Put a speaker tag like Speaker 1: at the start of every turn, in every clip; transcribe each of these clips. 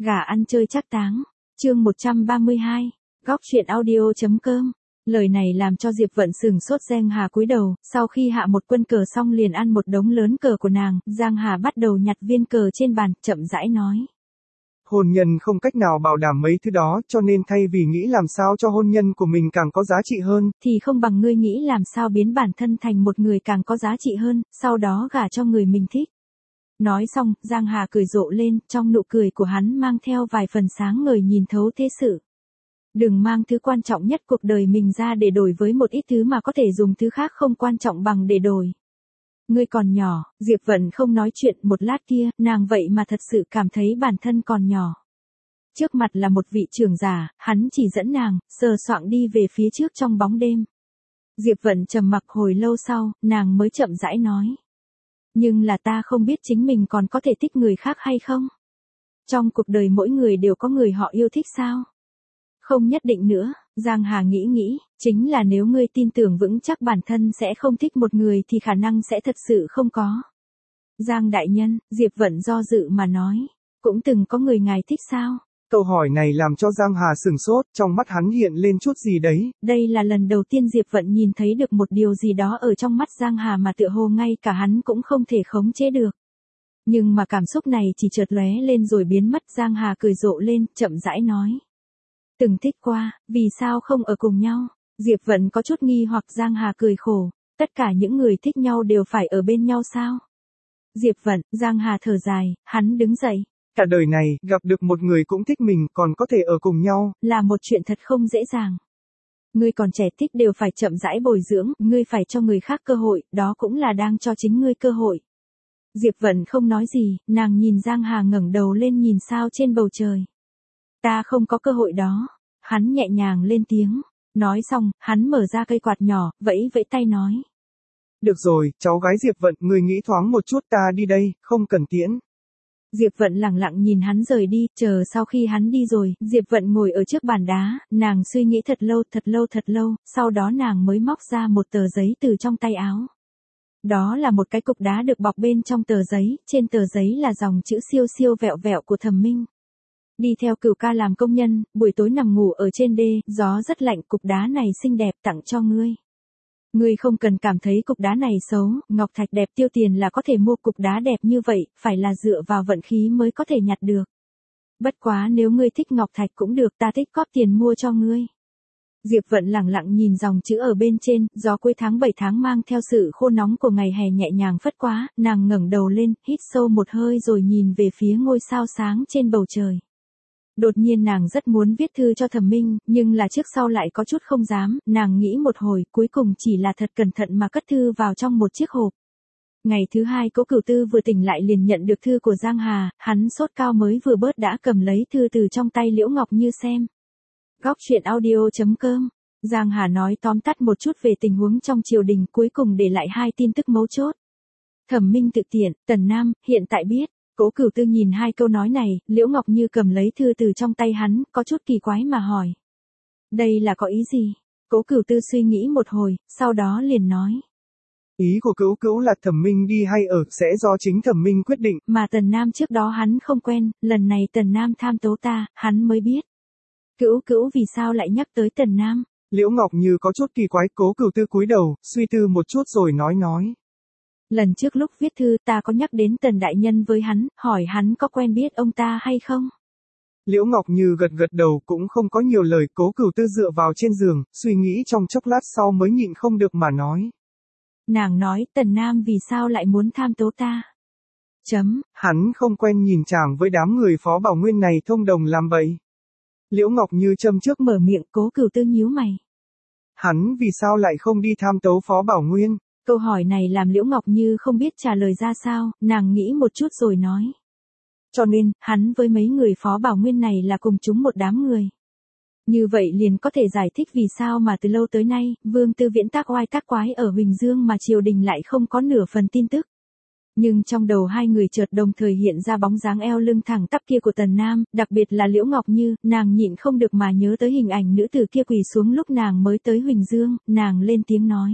Speaker 1: Gà ăn chơi trác táng. Chương 132. Góc truyện audio.com. Lời này làm cho Diệp Vận sừng sốt. Giang Hà cúi đầu, sau khi hạ một quân cờ xong liền ăn một đống lớn cờ của nàng. Giang Hà bắt đầu nhặt viên cờ trên bàn, chậm rãi nói.
Speaker 2: Hôn nhân không cách nào bảo đảm mấy thứ đó, cho nên thay vì nghĩ làm sao cho hôn nhân của mình càng có giá trị hơn,
Speaker 1: thì không bằng ngươi nghĩ làm sao biến bản thân thành một người càng có giá trị hơn, sau đó gả cho người mình thích. Nói xong, Giang Hà cười rộ lên, trong nụ cười của hắn mang theo vài phần sáng ngời nhìn thấu thế sự. Đừng mang thứ quan trọng nhất cuộc đời mình ra để đổi với một ít thứ mà có thể dùng thứ khác không quan trọng bằng để đổi. Ngươi còn nhỏ, Diệp Vận không nói chuyện. Một lát kia, nàng vậy mà thật sự cảm thấy bản thân còn nhỏ. Trước mặt là một vị trưởng giả, hắn chỉ dẫn nàng, sờ soạng đi về phía trước trong bóng đêm. Diệp Vận trầm mặc hồi lâu sau, nàng mới chậm rãi nói. Nhưng là ta không biết chính mình còn có thể thích người khác hay không? Trong cuộc đời mỗi người đều có người họ yêu thích sao? Không nhất định nữa. Giang Hà nghĩ, chính là nếu ngươi tin tưởng vững chắc bản thân sẽ không thích một người thì khả năng sẽ thật sự không có. Giang đại nhân, Diệp Vận do dự mà nói, cũng từng có người ngài thích sao?
Speaker 2: Câu hỏi này làm cho Giang Hà sửng sốt, trong mắt hắn hiện lên chút gì đấy.
Speaker 1: Đây là lần đầu tiên Diệp Vận nhìn thấy được một điều gì đó ở trong mắt Giang Hà mà tựa hồ ngay cả hắn cũng không thể khống chế được. Nhưng mà cảm xúc này chỉ chợt lóe lên rồi biến mất. Giang Hà cười rộ lên, chậm rãi nói. Từng thích qua, vì sao không ở cùng nhau? Diệp Vận có chút nghi hoặc. Giang Hà cười khổ, tất cả những người thích nhau đều phải ở bên nhau sao? Diệp Vận, Giang Hà thở dài, hắn đứng dậy.
Speaker 2: Cả đời này, gặp được một người cũng thích mình, còn có thể ở cùng nhau,
Speaker 1: là một chuyện thật không dễ dàng. Ngươi còn trẻ, thích đều phải chậm rãi bồi dưỡng, ngươi phải cho người khác cơ hội, đó cũng là đang cho chính ngươi cơ hội. Diệp Vận không nói gì, nàng nhìn Giang Hà ngẩng đầu lên nhìn sao trên bầu trời. Ta không có cơ hội đó. Hắn nhẹ nhàng lên tiếng. Nói xong, hắn mở ra cây quạt nhỏ, vẫy tay nói.
Speaker 2: Được rồi, cháu gái Diệp Vận, người nghĩ thoáng một chút, ta đi đây, không cần tiễn.
Speaker 1: Diệp Vận lặng lặng nhìn hắn rời đi, chờ sau khi hắn đi rồi, Diệp Vận ngồi ở trước bàn đá, nàng suy nghĩ thật lâu, sau đó nàng mới móc ra một tờ giấy từ trong tay áo. Đó là một cái cục đá được bọc bên trong tờ giấy, trên tờ giấy là dòng chữ siêu siêu vẹo vẹo của Thẩm Minh. Đi theo Cửu ca làm công nhân, buổi tối nằm ngủ ở trên đê, gió rất lạnh, cục đá này xinh đẹp tặng cho ngươi. Ngươi không cần cảm thấy cục đá này xấu, ngọc thạch đẹp tiêu tiền là có thể mua cục đá đẹp như vậy, phải là dựa vào vận khí mới có thể nhặt được. Bất quá nếu ngươi thích ngọc thạch cũng được, ta thích góp tiền mua cho ngươi. Diệp Vận lặng lặng nhìn dòng chữ ở bên trên, gió cuối tháng 7 tháng mang theo sự khô nóng của ngày hè nhẹ nhàng phất quá, nàng ngẩng đầu lên, hít sâu một hơi rồi nhìn về phía ngôi sao sáng trên bầu trời. Đột nhiên nàng rất muốn viết thư cho Thẩm Minh, nhưng là trước sau lại có chút không dám, nàng nghĩ một hồi, cuối cùng chỉ là thật cẩn thận mà cất thư vào trong một chiếc hộp. Ngày thứ hai Cố Cửu Tư vừa tỉnh lại liền nhận được thư của Giang Hà, hắn sốt cao mới vừa bớt đã cầm lấy thư từ trong tay Liễu Ngọc Như xem. Góc truyện audio.com. Giang Hà nói tóm tắt một chút về tình huống trong triều đình, cuối cùng để lại hai tin tức mấu chốt. Thẩm Minh thực tiễn, Tần Nam, hiện tại biết. Cố Cửu Tư nhìn hai câu nói này, Liễu Ngọc Như cầm lấy thư từ trong tay hắn, có chút kỳ quái mà hỏi. Đây là có ý gì? Cố Cửu Tư suy nghĩ một hồi, sau đó liền nói.
Speaker 2: Ý của Cửu Cửu là Thẩm Minh đi hay ở, sẽ do chính Thẩm Minh quyết định.
Speaker 1: Mà Tần Nam trước đó hắn không quen, lần này Tần Nam tham tố ta, hắn mới biết. Cửu Cửu vì sao lại nhắc tới Tần Nam?
Speaker 2: Liễu Ngọc Như có chút kỳ quái. Cố Cửu Tư cúi đầu, suy tư một chút rồi nói.
Speaker 1: Lần trước lúc viết thư ta có nhắc đến Tần đại nhân với hắn, hỏi hắn có quen biết ông ta hay không?
Speaker 2: Liễu Ngọc Như gật đầu, cũng không có nhiều lời. Cố Cửu Tư dựa vào trên giường, suy nghĩ trong chốc lát sau mới nhịn không được mà nói.
Speaker 1: Nàng nói, Tần Nam vì sao lại muốn tham tố ta?
Speaker 2: Hắn không quen nhìn chàng với đám người Phó Bảo Nguyên này thông đồng làm bậy. Liễu Ngọc Như châm trước
Speaker 1: mở miệng. Cố Cửu Tư nhíu mày.
Speaker 2: Hắn vì sao lại không đi tham tấu Phó Bảo Nguyên?
Speaker 1: Câu hỏi này làm Liễu Ngọc Như không biết trả lời ra sao, nàng nghĩ một chút rồi nói. Cho nên, hắn với mấy người Phó Bảo Nguyên này là cùng chúng một đám người. Như vậy liền có thể giải thích vì sao mà từ lâu tới nay, Vương Tư Viễn tác oai tác quái ở Huỳnh Dương mà triều đình lại không có nửa phần tin tức. Nhưng trong đầu hai người chợt đồng thời hiện ra bóng dáng eo lưng thẳng tắp kia của Tần Nam, đặc biệt là Liễu Ngọc Như, nàng nhịn không được mà nhớ tới hình ảnh nữ tử kia quỳ xuống lúc nàng mới tới Huỳnh Dương, nàng lên tiếng nói.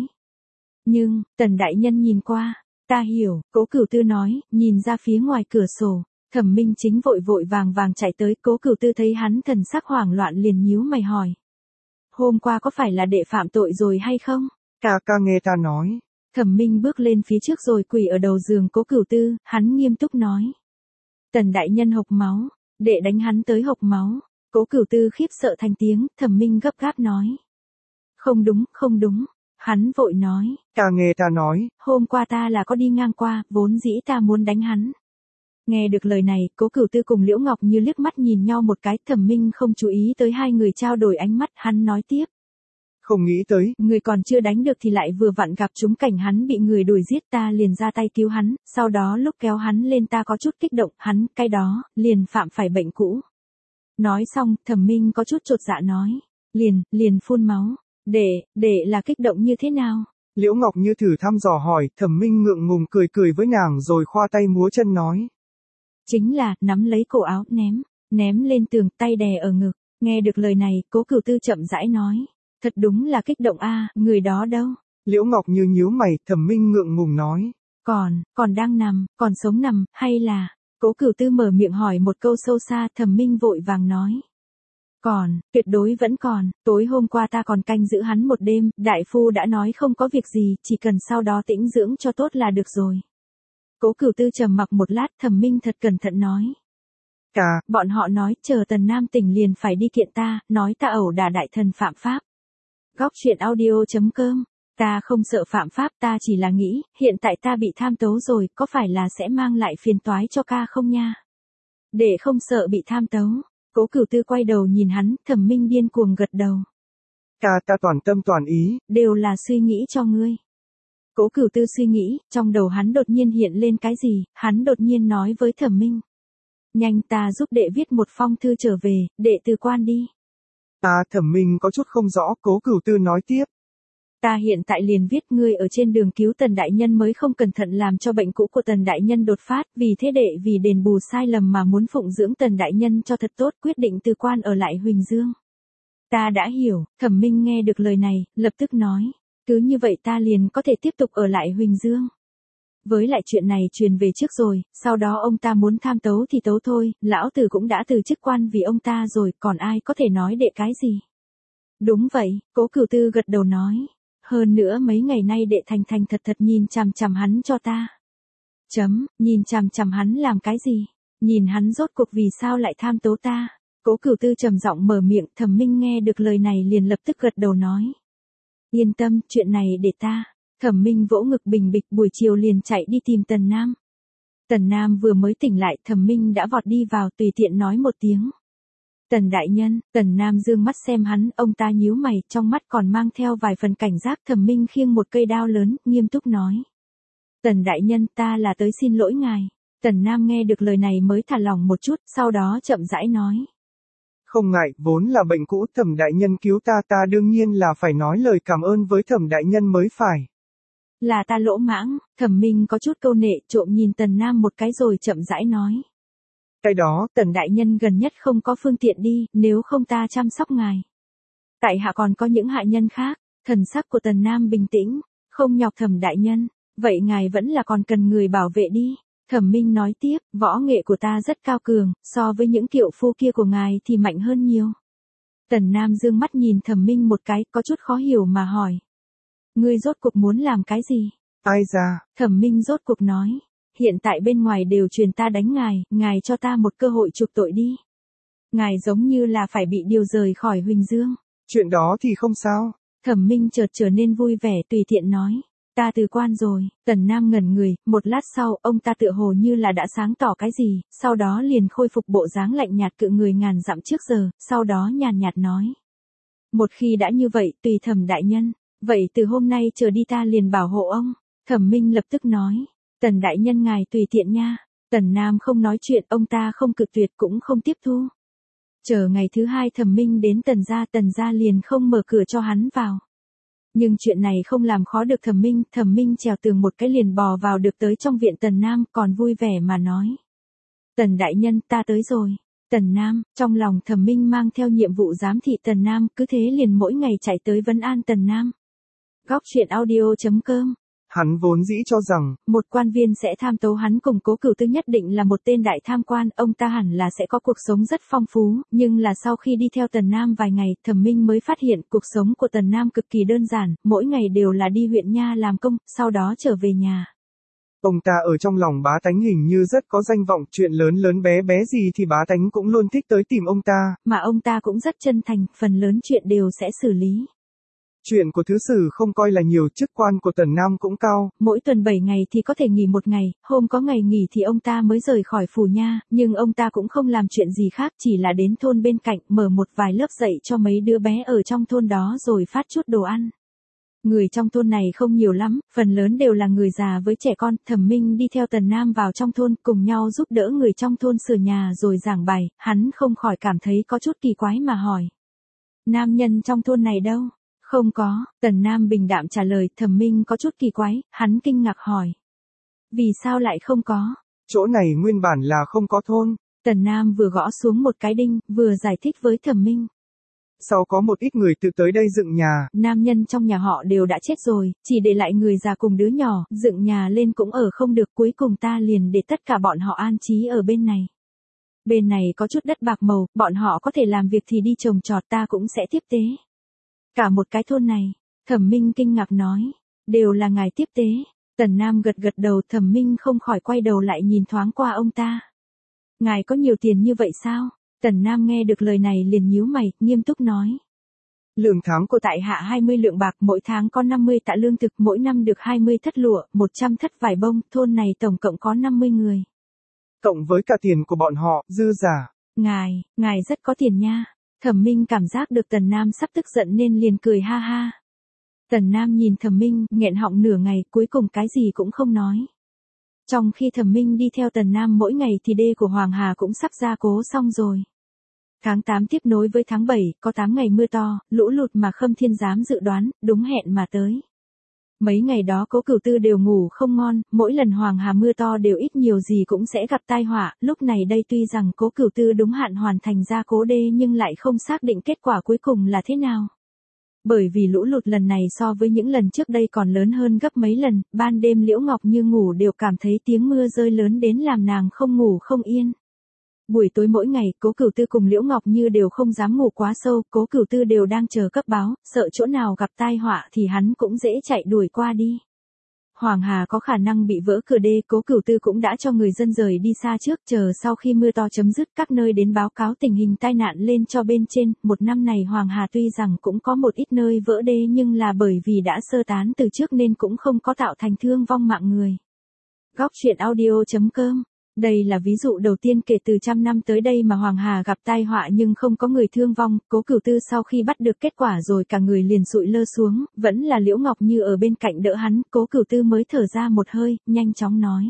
Speaker 1: Nhưng, Tần đại nhân nhìn qua, ta hiểu, Cố Cửu Tư nói, nhìn ra phía ngoài cửa sổ. Thẩm Minh Chính vội vội vàng vàng chạy tới, Cố Cửu Tư thấy hắn thần sắc hoảng loạn liền nhíu mày hỏi. Hôm qua có phải là đệ phạm tội rồi hay không?
Speaker 2: Ca nghe ta nói.
Speaker 1: Thẩm Minh bước lên phía trước rồi quỳ ở đầu giường Cố Cửu Tư, hắn nghiêm túc nói. Tần đại nhân hộc máu, đệ đánh hắn tới hộc máu. Cố Cửu Tư khiếp sợ thành tiếng, Thẩm Minh gấp gáp nói. Không đúng, không đúng. Hắn vội nói.
Speaker 2: Ca nghe ta nói.
Speaker 1: Hôm qua ta là có đi ngang qua, vốn dĩ ta muốn đánh hắn. Nghe được lời này, Cố Cửu Tư cùng Liễu Ngọc Như liếc mắt nhìn nhau một cái, Thẩm Minh không chú ý tới hai người trao đổi ánh mắt, hắn nói tiếp.
Speaker 2: Không nghĩ tới,
Speaker 1: người còn chưa đánh được thì lại vừa vặn gặp trúng cảnh hắn bị người đuổi giết, ta liền ra tay cứu hắn, sau đó lúc kéo hắn lên ta có chút kích động, hắn, cái đó, liền phạm phải bệnh cũ. Nói xong, Thẩm Minh có chút chột dạ nói, liền phun máu, để là kích động như thế nào?
Speaker 2: Liễu Ngọc Như thử thăm dò hỏi, Thẩm Minh ngượng ngùng cười với nàng rồi khoa tay múa chân nói.
Speaker 1: Chính là, nắm lấy cổ áo, ném lên tường, tay đè ở ngực. Nghe được lời này, Cố Cửu Tư chậm rãi nói. Thật đúng là kích động a, người đó đâu?
Speaker 2: Liễu Ngọc Như nhíu mày, Thẩm Minh ngượng ngùng nói.
Speaker 1: Còn đang nằm, còn sống nằm, hay là? Cố Cửu Tư mở miệng hỏi một câu sâu xa, Thẩm Minh vội vàng nói. Tuyệt đối vẫn còn, tối hôm qua ta còn canh giữ hắn một đêm, đại phu đã nói không có việc gì, chỉ cần sau đó tĩnh dưỡng cho tốt là được rồi. Cố Cửu Tư trầm mặc một lát, Thẩm Minh thật cẩn thận nói. Bọn họ nói, chờ Tần Nam tỉnh liền phải đi kiện ta, nói ta ẩu đả đại thần phạm pháp. Góc truyện audio.com. Ta không sợ phạm pháp, ta chỉ là nghĩ, hiện tại ta bị tham tấu rồi, có phải là sẽ mang lại phiền toái cho ca không nha? Để không sợ bị tham tấu. Cố Cửu Tư quay đầu nhìn hắn, Thẩm Minh điên cuồng gật đầu.
Speaker 2: Ta toàn tâm toàn ý.
Speaker 1: Đều là suy nghĩ cho ngươi. Cố Cửu Tư suy nghĩ, trong đầu hắn đột nhiên hiện lên cái gì, hắn đột nhiên nói với Thẩm Minh. Nhanh ta giúp đệ viết một phong thư trở về, đệ từ quan đi.
Speaker 2: Thẩm Minh có chút không rõ, Cố Cửu Tư nói tiếp.
Speaker 1: Ta hiện tại liền viết ngươi ở trên đường cứu Tần đại nhân mới không cẩn thận làm cho bệnh cũ của Tần đại nhân đột phát, vì thế đệ vì đền bù sai lầm mà muốn phụng dưỡng Tần đại nhân cho thật tốt, quyết định từ quan ở lại Huỳnh Dương. Ta đã hiểu, Thẩm Minh nghe được lời này, lập tức nói, cứ như vậy ta liền có thể tiếp tục ở lại Huỳnh Dương. Với lại chuyện này truyền về trước rồi, sau đó ông ta muốn tham tấu thì tấu thôi, lão tử cũng đã từ chức quan vì ông ta rồi, còn ai có thể nói đệ cái gì. Đúng vậy, Cố Cửu Tư gật đầu nói. Hơn nữa mấy ngày nay đệ thành thật nhìn chằm chằm hắn cho ta. Nhìn chằm chằm hắn làm cái gì? Nhìn hắn rốt cuộc vì sao lại tham tố ta? Cố Cửu Tư trầm giọng mở miệng, Thẩm Minh nghe được lời này liền lập tức gật đầu nói. Yên tâm, chuyện này để ta. Thẩm Minh vỗ ngực bình bịch, buổi chiều liền chạy đi tìm Tần Nam. Tần Nam vừa mới tỉnh lại, Thẩm Minh đã vọt đi vào tùy tiện nói một tiếng. Tần đại nhân, Tần Nam dương mắt xem hắn, ông ta nhíu mày, trong mắt còn mang theo vài phần cảnh giác. Thẩm Minh khiêng một cây đao lớn, nghiêm túc nói. Tần đại nhân, ta là tới xin lỗi ngài. Tần Nam nghe được lời này mới thả lỏng một chút, sau đó chậm rãi nói.
Speaker 2: Không ngại, vốn là bệnh cũ, Thẩm đại nhân cứu ta đương nhiên là phải nói lời cảm ơn với Thẩm đại nhân mới phải.
Speaker 1: Là ta lỗ mãng, Thẩm Minh có chút câu nệ, trộm nhìn Tần Nam một cái rồi chậm rãi nói.
Speaker 2: Cái đó,
Speaker 1: Tần đại nhân gần nhất không có phương tiện đi, nếu không ta chăm sóc ngài. Tại hạ còn có những hạ nhân khác, thần sắc của Tần Nam bình tĩnh, không nhọc Thẩm đại nhân, vậy ngài vẫn là còn cần người bảo vệ đi. Thẩm Minh nói tiếp, võ nghệ của ta rất cao cường, so với những kiệu phu kia của ngài thì mạnh hơn nhiều. Tần Nam dương mắt nhìn Thẩm Minh một cái, có chút khó hiểu mà hỏi. Ngươi rốt cuộc muốn làm cái gì?
Speaker 2: Ai ra?
Speaker 1: Thẩm Minh rốt cuộc nói. Hiện tại bên ngoài đều truyền ta đánh ngài cho ta một cơ hội chuộc tội đi. Ngài giống như là phải bị điều rời khỏi Huỳnh Dương.
Speaker 2: Chuyện đó thì không sao.
Speaker 1: Thẩm Minh chợt trở nên vui vẻ tùy tiện nói. Ta từ quan rồi. Tần Nam ngẩn người, một lát sau, ông ta tựa hồ như là đã sáng tỏ cái gì, sau đó liền khôi phục bộ dáng lạnh nhạt cự người ngàn dặm trước giờ, sau đó nhàn nhạt nói. Một khi đã như vậy, tùy Thẩm đại nhân, vậy từ hôm nay trở đi ta liền bảo hộ ông. Thẩm Minh lập tức nói. Tần đại nhân ngài tùy tiện nha. Tần Nam không nói chuyện, ông ta không cự tuyệt cũng không tiếp thu. Chờ ngày thứ hai Thẩm Minh đến Tần gia liền không mở cửa cho hắn vào. Nhưng chuyện này không làm khó được Thẩm Minh trèo tường một cái liền bò vào được tới trong viện Tần Nam, còn vui vẻ mà nói. Tần đại nhân, ta tới rồi. Tần Nam, trong lòng Thẩm Minh mang theo nhiệm vụ giám thị Tần Nam, cứ thế liền mỗi ngày chạy tới vấn an Tần Nam. Góc truyện audio.com
Speaker 2: Hắn vốn dĩ cho rằng,
Speaker 1: một quan viên sẽ tham tấu hắn cùng Cố Cửu Tư nhất định là một tên đại tham quan, ông ta hẳn là sẽ có cuộc sống rất phong phú, nhưng là sau khi đi theo Tần Nam vài ngày, Thẩm Minh mới phát hiện cuộc sống của Tần Nam cực kỳ đơn giản, mỗi ngày đều là đi huyện nha làm công, sau đó trở về nhà.
Speaker 2: Ông ta ở trong lòng bá tánh hình như rất có danh vọng, chuyện lớn lớn bé bé gì thì bá tánh cũng luôn thích tới tìm ông ta.
Speaker 1: Mà ông ta cũng rất chân thành, phần lớn chuyện đều sẽ xử lý.
Speaker 2: Chuyện của thứ sử không coi là nhiều, chức quan của Tần Nam cũng cao.
Speaker 1: Mỗi tuần 7 ngày thì có thể nghỉ một ngày, hôm có ngày nghỉ thì ông ta mới rời khỏi phủ nha, nhưng ông ta cũng không làm chuyện gì khác, chỉ là đến thôn bên cạnh, mở một vài lớp dạy cho mấy đứa bé ở trong thôn đó rồi phát chút đồ ăn. Người trong thôn này không nhiều lắm, phần lớn đều là người già với trẻ con. Thẩm Minh đi theo Tần Nam vào trong thôn, cùng nhau giúp đỡ người trong thôn sửa nhà rồi giảng bài, hắn không khỏi cảm thấy có chút kỳ quái mà hỏi. Nam nhân trong thôn này đâu? Không có, Tần Nam bình đạm trả lời. Thẩm Minh có chút kỳ quái, hắn kinh ngạc hỏi. Vì sao lại không có?
Speaker 2: Chỗ này nguyên bản là không có thôn.
Speaker 1: Tần Nam vừa gõ xuống một cái đinh, vừa giải thích với Thẩm Minh.
Speaker 2: Sau có một ít người tự tới đây dựng nhà.
Speaker 1: Nam nhân trong nhà họ đều đã chết rồi, chỉ để lại người già cùng đứa nhỏ, dựng nhà lên cũng ở không được, cuối cùng ta liền để tất cả bọn họ an trí ở bên này. Bên này có chút đất bạc màu, bọn họ có thể làm việc thì đi trồng trọt, ta cũng sẽ tiếp tế. Cả một cái thôn này, Thẩm Minh kinh ngạc nói, đều là ngài tiếp tế. Tần Nam gật gật đầu. Thẩm Minh không khỏi quay đầu lại nhìn thoáng qua ông ta. Ngài có nhiều tiền như vậy sao? Tần Nam nghe được lời này liền nhíu mày, nghiêm túc nói. Lương tháng của tại hạ 20 lượng bạc, mỗi tháng có 50 tạ lương thực, mỗi năm được 20 thất lụa, 100 thất vải bông, thôn này tổng cộng có 50 người.
Speaker 2: Cộng với cả tiền của bọn họ, dư giả.
Speaker 1: Ngài rất có tiền nha. Thẩm Minh cảm giác được Tần Nam sắp tức giận nên liền cười ha ha. Tần Nam nhìn Thẩm Minh, nghẹn họng nửa ngày, cuối cùng cái gì cũng không nói. Trong khi Thẩm Minh đi theo Tần Nam mỗi ngày thì đê của Hoàng Hà cũng sắp gia cố xong rồi. Tháng 8 tiếp nối với tháng 7, có 8 ngày mưa to, lũ lụt mà Khâm Thiên dám dự đoán, đúng hẹn mà tới. Mấy ngày đó Cố Cửu Tư đều ngủ không ngon, mỗi lần Hoàng Hà mưa to đều ít nhiều gì cũng sẽ gặp tai họa. Lúc này đây tuy rằng Cố Cửu Tư đúng hạn hoàn thành gia cố đê nhưng lại không xác định kết quả cuối cùng là thế nào. Bởi vì lũ lụt lần này so với những lần trước đây còn lớn hơn gấp mấy lần, ban đêm Liễu Ngọc Như ngủ đều cảm thấy tiếng mưa rơi lớn đến làm nàng không ngủ không yên. Buổi tối mỗi ngày, Cố Cửu Tư cùng Liễu Ngọc Như đều không dám ngủ quá sâu, Cố Cửu Tư đều đang chờ cấp báo, sợ chỗ nào gặp tai họa thì hắn cũng dễ chạy đuổi qua đi. Hoàng Hà có khả năng bị vỡ cửa đê, Cố Cửu Tư cũng đã cho người dân rời đi xa trước, chờ sau khi mưa to chấm dứt các nơi đến báo cáo tình hình tai nạn lên cho bên trên. Một năm này Hoàng Hà tuy rằng cũng có một ít nơi vỡ đê nhưng là bởi vì đã sơ tán từ trước nên cũng không có tạo thành thương vong mạng người. Góc truyện audio.com. Đây là ví dụ đầu tiên kể từ trăm năm tới đây mà Hoàng Hà gặp tai họa nhưng không có người thương vong. Cố Cửu Tư sau khi bắt được kết quả rồi cả người liền sụi lơ xuống, vẫn là Liễu Ngọc Như ở bên cạnh đỡ hắn. Cố Cửu Tư mới thở ra một hơi, nhanh chóng nói.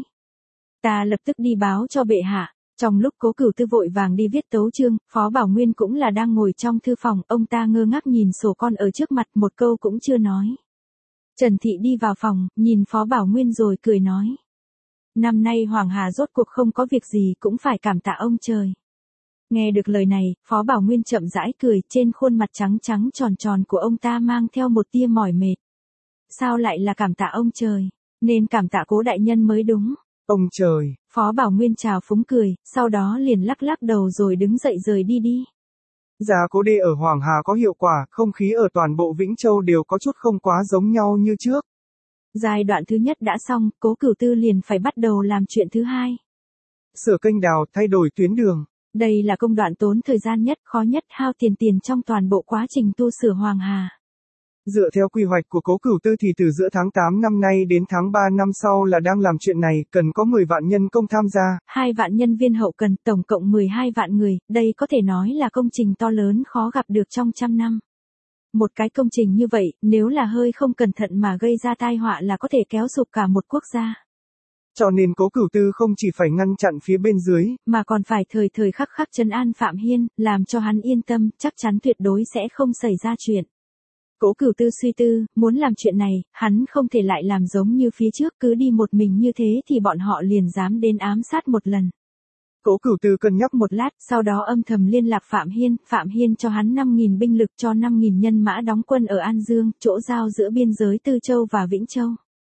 Speaker 1: Ta lập tức đi báo cho bệ hạ. Trong lúc Cố Cửu Tư vội vàng đi viết tấu chương, Phó Bảo Nguyên cũng là đang ngồi trong thư phòng, ông ta ngơ ngác nhìn sổ con ở trước mặt, một câu cũng chưa nói. Trần Thị đi vào phòng, nhìn Phó Bảo Nguyên rồi cười nói. Năm nay Hoàng Hà rốt cuộc không có việc gì cũng phải cảm tạ ông trời. Nghe được lời này, Phó Bảo Nguyên chậm rãi cười, trên khuôn mặt trắng trắng tròn tròn của ông ta mang theo một tia mỏi mệt. Sao lại là cảm tạ ông trời? Nên cảm tạ Cố đại nhân mới đúng.
Speaker 2: Ông trời.
Speaker 1: Phó Bảo Nguyên chào phúng cười, sau đó liền lắc lắc đầu rồi đứng dậy rời đi.
Speaker 2: Gia cố đê ở Hoàng Hà có hiệu quả, không khí ở toàn bộ Vĩnh Châu đều có chút không quá giống nhau như trước.
Speaker 1: Giai đoạn thứ nhất đã xong, Cố Cửu Tư liền phải bắt đầu làm chuyện thứ hai.
Speaker 2: Sửa kênh đào, thay đổi tuyến đường.
Speaker 1: Đây là công đoạn tốn thời gian nhất, khó nhất, hao tiền trong toàn bộ quá trình tu sửa Hoàng Hà.
Speaker 2: Dựa theo quy hoạch của Cố Cửu Tư thì từ giữa tháng 8 năm nay đến tháng 3 năm sau là đang làm chuyện này, cần có 10 vạn nhân công tham gia.
Speaker 1: 2 vạn nhân viên hậu cần, tổng cộng 12 vạn người, đây có thể nói là công trình to lớn khó gặp được trong trăm năm. Một cái công trình như vậy, nếu là hơi không cẩn thận mà gây ra tai họa là có thể kéo sụp cả một quốc gia.
Speaker 2: Cho nên Cố Cửu Tư không chỉ phải ngăn chặn phía bên dưới,
Speaker 1: mà còn phải thời khắc trấn an Phạm Hiên, làm cho hắn yên tâm, chắc chắn tuyệt đối sẽ không xảy ra chuyện. Cố Cửu Tư suy tư, muốn làm chuyện này, hắn không thể lại làm giống như phía trước, cứ đi một mình như thế thì bọn họ liền dám đến ám sát một lần.
Speaker 2: Cố Cửu Tư cân nhắc
Speaker 1: một lát, sau đó âm thầm liên lạc Phạm Hiên cho hắn 5.000 binh lực, cho 5.000 nhân mã đóng quân ở An Dương, chỗ giao giữa biên giới Tư Châu và Vĩnh Châu.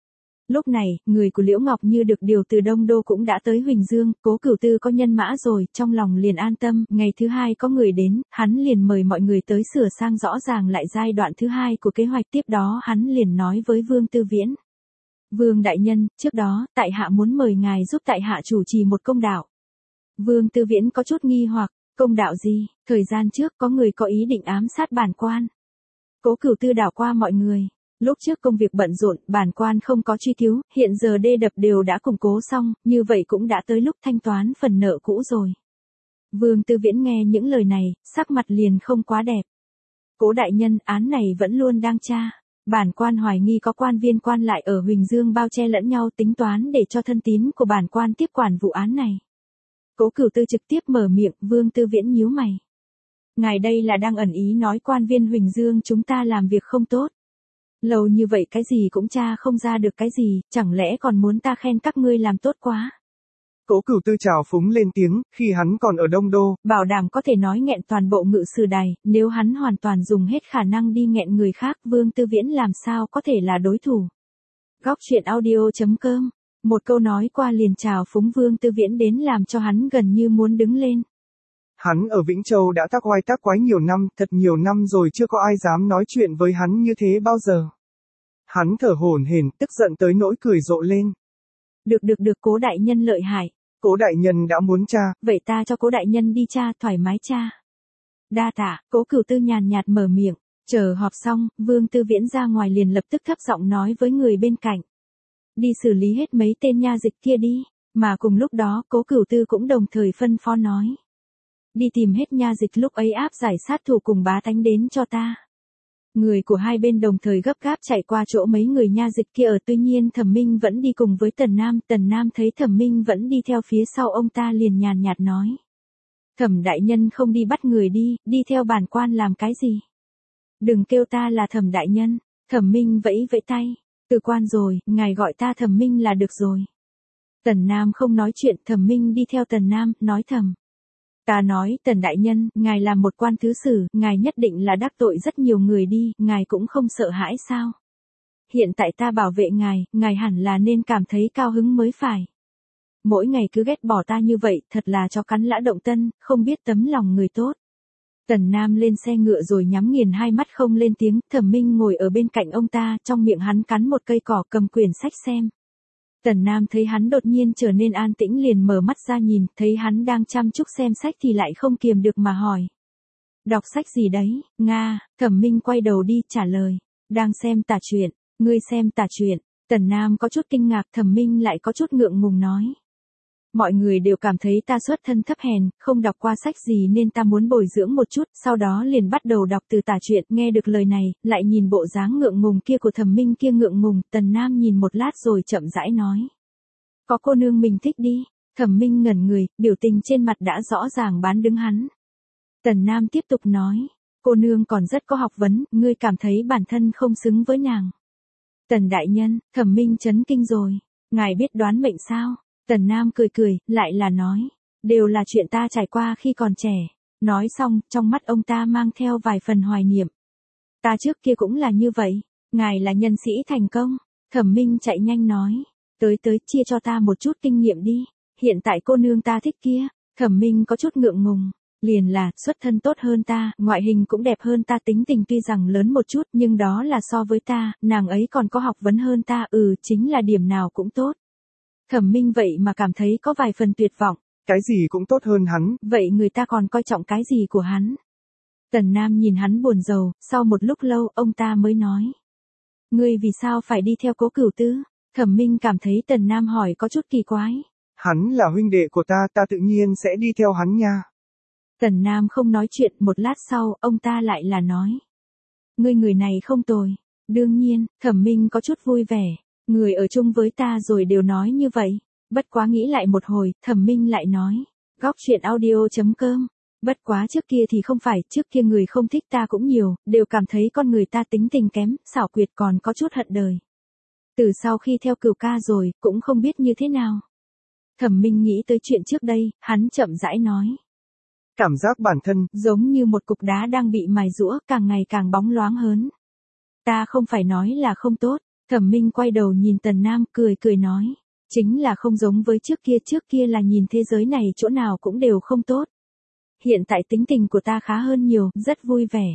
Speaker 1: Lúc này, người của Liễu Ngọc Như được điều từ Đông Đô cũng đã tới Huỳnh Dương, Cố Cửu Tư có nhân mã rồi, trong lòng liền an tâm, ngày thứ hai có người đến, hắn liền mời mọi người tới sửa sang rõ ràng lại giai đoạn thứ hai của kế hoạch, tiếp đó hắn liền nói với Vương Tư Viễn. Vương đại nhân, trước đó, tại hạ muốn mời ngài giúp tại hạ chủ trì một công đạo. Vương Tư Viễn có chút nghi hoặc, công đạo gì? Thời gian trước có người có ý định ám sát bản quan. Cố Cửu Tư đảo qua mọi người. Lúc trước công việc bận rộn, bản quan không có truy cứu, hiện giờ đê đập đều đã củng cố xong, như vậy cũng đã tới lúc thanh toán phần nợ cũ rồi. Vương Tư Viễn nghe những lời này, sắc mặt liền không quá đẹp. Cố đại nhân, án này vẫn luôn đang tra. Bản quan hoài nghi có quan viên quan lại ở Huỳnh Dương bao che lẫn nhau, tính toán để cho thân tín của bản quan tiếp quản vụ án này. Cố Cửu Tư trực tiếp mở miệng, Vương Tư Viễn nhíu mày. Ngài đây là đang ẩn ý nói quan viên Huỳnh Dương chúng ta làm việc không tốt. Lâu như vậy cái gì cũng tra không ra được cái gì, chẳng lẽ còn muốn ta khen các ngươi làm tốt quá.
Speaker 2: Cố Cửu Tư trào phúng lên tiếng, khi hắn còn ở Đông Đô,
Speaker 1: bảo đảm có thể nói nghẹn toàn bộ ngự sử đài, nếu hắn hoàn toàn dùng hết khả năng đi nghẹn người khác, Vương Tư Viễn làm sao có thể là đối thủ. Góc truyện audio.com, một câu nói qua liền trào phúng Vương Tư Viễn đến làm cho hắn gần như muốn đứng lên.
Speaker 2: Hắn ở Vĩnh Châu đã tác oai tác quái nhiều năm, thật nhiều năm rồi chưa có ai dám nói chuyện với hắn như thế bao giờ. Hắn thở hổn hển, tức giận tới nỗi cười rộ lên.
Speaker 1: Được, Cố đại nhân lợi hại.
Speaker 2: Cố đại nhân đã muốn tra.
Speaker 1: Vậy ta cho Cố đại nhân đi tra, thoải mái tra. Đa tạ, Cố Cửu Tư nhàn nhạt mở miệng. Chờ họp xong, Vương Tư Viễn ra ngoài liền lập tức thấp giọng nói với người bên cạnh. Đi xử lý hết mấy tên nha dịch kia đi. Mà cùng lúc đó, Cố Cửu Tư cũng đồng thời phân phó nói. Đi tìm hết nha dịch lúc ấy áp giải sát thủ cùng bá tánh đến cho ta. Người của hai bên đồng thời gấp gáp chạy qua chỗ mấy người nha dịch kia ở, tuy nhiên Thẩm Minh vẫn đi cùng với Tần Nam thấy Thẩm Minh vẫn đi theo phía sau ông ta liền nhàn nhạt nói. Thẩm đại nhân không đi bắt người đi theo bản quan làm cái gì? Đừng kêu ta là Thẩm đại nhân, Thẩm Minh vẫy vẫy tay, từ quan rồi, ngài gọi ta Thẩm Minh là được rồi. Tần Nam không nói chuyện, Thẩm Minh đi theo Tần Nam, nói thầm. Ta nói, Tần đại nhân, ngài là một quan thứ sử, ngài nhất định là đắc tội rất nhiều người đi, ngài cũng không sợ hãi sao? Hiện tại ta bảo vệ ngài hẳn là nên cảm thấy cao hứng mới phải. Mỗi ngày cứ ghét bỏ ta như vậy, thật là chó cắn lã động tân, không biết tấm lòng người tốt. Tần Nam lên xe ngựa rồi nhắm nghiền hai mắt không lên tiếng, Thẩm Minh ngồi ở bên cạnh ông ta, trong miệng hắn cắn một cây cỏ, cầm quyển sách xem. Tần Nam thấy hắn đột nhiên trở nên an tĩnh liền mở mắt ra nhìn, thấy hắn đang chăm chú xem sách thì lại không kiềm được mà hỏi. Đọc sách gì đấy, Nga, Thẩm Minh quay đầu đi trả lời. Đang xem tả truyện, ngươi xem tả truyện. Tần Nam có chút kinh ngạc, Thẩm Minh lại có chút ngượng ngùng nói. Mọi người đều cảm thấy ta xuất thân thấp hèn, không đọc qua sách gì nên ta muốn bồi dưỡng một chút, sau đó liền bắt đầu đọc từ tả truyện, nghe được lời này, lại nhìn bộ dáng ngượng ngùng kia của Thẩm Minh kia ngượng ngùng, Tần Nam nhìn một lát rồi chậm rãi nói. Có cô nương mình thích đi, Thẩm Minh ngẩn người, biểu tình trên mặt đã rõ ràng bán đứng hắn. Tần Nam tiếp tục nói, cô nương còn rất có học vấn, ngươi cảm thấy bản thân không xứng với nàng. Tần đại nhân, Thẩm Minh chấn kinh rồi, ngài biết đoán mệnh sao? Tần Nam cười, lại là nói, đều là chuyện ta trải qua khi còn trẻ. Nói xong, trong mắt ông ta mang theo vài phần hoài niệm. Ta trước kia cũng là như vậy, ngài là nhân sĩ thành công. Thẩm Minh chạy nhanh nói, tới chia cho ta một chút kinh nghiệm đi, hiện tại cô nương ta thích kia. Thẩm Minh có chút ngượng ngùng, liền là, xuất thân tốt hơn ta, ngoại hình cũng đẹp hơn ta, tính tình tuy rằng lớn một chút, nhưng đó là so với ta, nàng ấy còn có học vấn hơn ta, chính là điểm nào cũng tốt. Thẩm Minh vậy mà cảm thấy có vài phần tuyệt vọng.
Speaker 2: Cái gì cũng tốt hơn hắn.
Speaker 1: Vậy người ta còn coi trọng cái gì của hắn? Tần Nam nhìn hắn buồn rầu, sau một lúc lâu ông ta mới nói. Ngươi vì sao phải đi theo Cố Cửu Tư? Thẩm Minh cảm thấy Tần Nam hỏi có chút kỳ quái.
Speaker 2: Hắn là huynh đệ của ta tự nhiên sẽ đi theo hắn nha.
Speaker 1: Tần Nam không nói chuyện, một lát sau, ông ta lại là nói. Người này không tồi. Đương nhiên, Thẩm Minh có chút vui vẻ. Người ở chung với ta rồi đều nói như vậy. Bất quá nghĩ lại một hồi, Thẩm Minh lại nói. Góc truyện audio.com. Bất quá trước kia thì không phải, trước kia người không thích ta cũng nhiều, đều cảm thấy con người ta tính tình kém, xảo quyệt còn có chút hận đời. Từ sau khi theo Cửu ca rồi, cũng không biết như thế nào. Thẩm Minh nghĩ tới chuyện trước đây, hắn chậm rãi nói.
Speaker 2: Cảm giác bản thân,
Speaker 1: giống như một cục đá đang bị mài giũa, càng ngày càng bóng loáng hơn. Ta không phải nói là không tốt, Thẩm Minh quay đầu nhìn Tần Nam cười cười nói. Chính là không giống với trước kia là nhìn thế giới này chỗ nào cũng đều không tốt. Hiện tại tính tình của ta khá hơn nhiều, rất vui vẻ.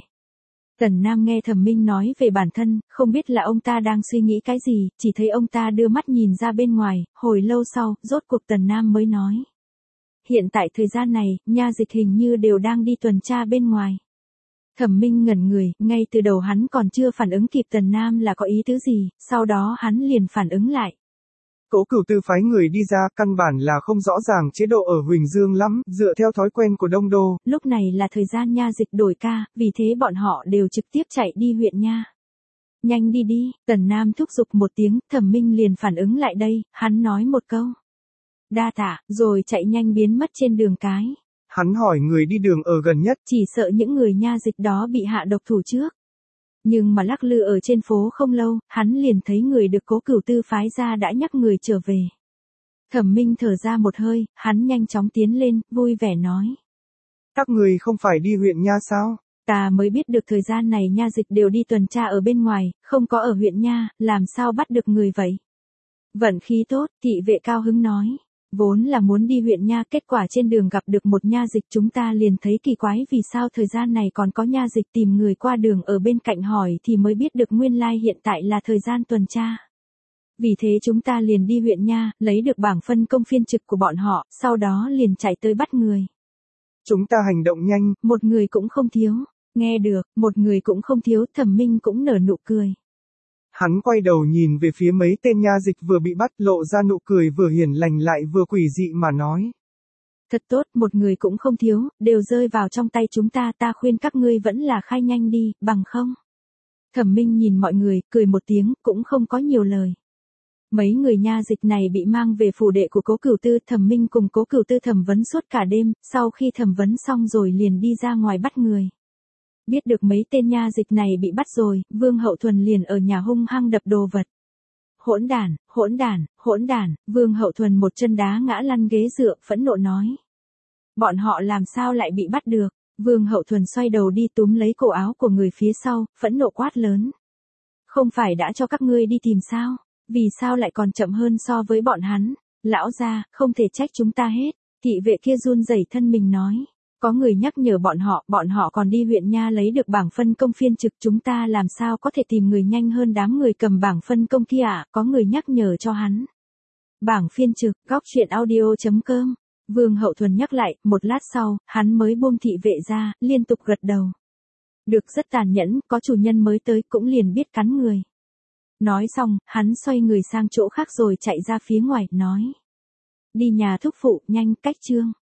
Speaker 1: Tần Nam nghe Thẩm Minh nói về bản thân, không biết là ông ta đang suy nghĩ cái gì, chỉ thấy ông ta đưa mắt nhìn ra bên ngoài, hồi lâu sau, rốt cuộc Tần Nam mới nói. Hiện tại thời gian này, Nha Dịch hình như đều đang đi tuần tra bên ngoài. Thẩm Minh ngẩn người, ngay từ đầu hắn còn chưa phản ứng kịp Tần Nam là có ý tứ gì, sau đó hắn liền phản ứng lại.
Speaker 2: Cố Cửu Tư phái người đi ra, căn bản là không rõ ràng chế độ ở Huỳnh Dương lắm, dựa theo thói quen của Đông Đô.
Speaker 1: Lúc này là thời gian Nha Dịch đổi ca, vì thế bọn họ đều trực tiếp chạy đi huyện Nha. Nhanh đi đi, Tần Nam thúc giục một tiếng, Thẩm Minh liền phản ứng lại đây, hắn nói một câu. Đa tạ, rồi chạy nhanh biến mất trên đường cái.
Speaker 2: Hắn hỏi người đi đường ở gần nhất.
Speaker 1: Chỉ sợ những người Nha Dịch đó bị hạ độc thủ trước. Nhưng mà lắc lư ở trên phố không lâu, hắn liền thấy người được Cố Cửu Tư phái ra đã nhắc người trở về. Thẩm Minh thở ra một hơi, hắn nhanh chóng tiến lên, vui vẻ nói.
Speaker 2: Các người không phải đi huyện Nha sao?
Speaker 1: Ta mới biết được thời gian này Nha Dịch đều đi tuần tra ở bên ngoài, không có ở huyện Nha, làm sao bắt được người vậy? Vận khí tốt, thị vệ cao hứng nói. Vốn là muốn đi huyện Nha, kết quả trên đường gặp được một Nha Dịch, chúng ta liền thấy kỳ quái vì sao thời gian này còn có Nha Dịch tìm người qua đường ở bên cạnh hỏi thì mới biết được nguyên lai hiện tại là thời gian tuần tra. Vì thế chúng ta liền đi huyện Nha, lấy được bảng phân công phiên trực của bọn họ, sau đó liền chạy tới bắt người.
Speaker 2: Chúng ta hành động nhanh,
Speaker 1: một người cũng không thiếu. Nghe được, một người cũng không thiếu, Thẩm Minh cũng nở nụ cười.
Speaker 2: Hắn quay đầu nhìn về phía mấy tên Nha Dịch vừa bị bắt, lộ ra nụ cười vừa hiền lành lại vừa quỷ dị mà nói.
Speaker 1: Thật tốt, một người cũng không thiếu, đều rơi vào trong tay chúng ta, ta khuyên các ngươi vẫn là khai nhanh đi, bằng không. Thẩm Minh nhìn mọi người, cười một tiếng, cũng không có nhiều lời. Mấy người Nha Dịch này bị mang về phủ đệ của Cố Cửu Tư, Thẩm Minh cùng Cố Cửu Tư thẩm vấn suốt cả đêm, sau khi thẩm vấn xong rồi liền đi ra ngoài bắt người. Biết được mấy tên Nha Dịch này bị bắt rồi, Vương Hậu Thuần liền ở nhà hung hăng đập đồ vật. Hỗn đản, hỗn đản, hỗn đản, Vương Hậu Thuần một chân đá ngã lăn ghế dựa, phẫn nộ nói. Bọn họ làm sao lại bị bắt được? Vương Hậu Thuần xoay đầu đi túm lấy cổ áo của người phía sau, phẫn nộ quát lớn. Không phải đã cho các ngươi đi tìm sao? Vì sao lại còn chậm hơn so với bọn hắn? Lão gia, không thể trách chúng ta hết. Thị vệ kia run rẩy thân mình nói. Có người nhắc nhở bọn họ còn đi huyện Nha lấy được bảng phân công phiên trực, chúng ta làm sao có thể tìm người nhanh hơn đám người cầm bảng phân công kia ạ, có người nhắc nhở cho hắn. Bảng phiên trực, goctruyện.audio.com. Vương Hậu Thuần nhắc lại, một lát sau, hắn mới buông thị vệ ra, liên tục gật đầu. Được, rất tàn nhẫn, có chủ nhân mới tới cũng liền biết cắn người. Nói xong, hắn xoay người sang chỗ khác rồi chạy ra phía ngoài, nói. Đi nhà thúc phụ, nhanh, cách chương.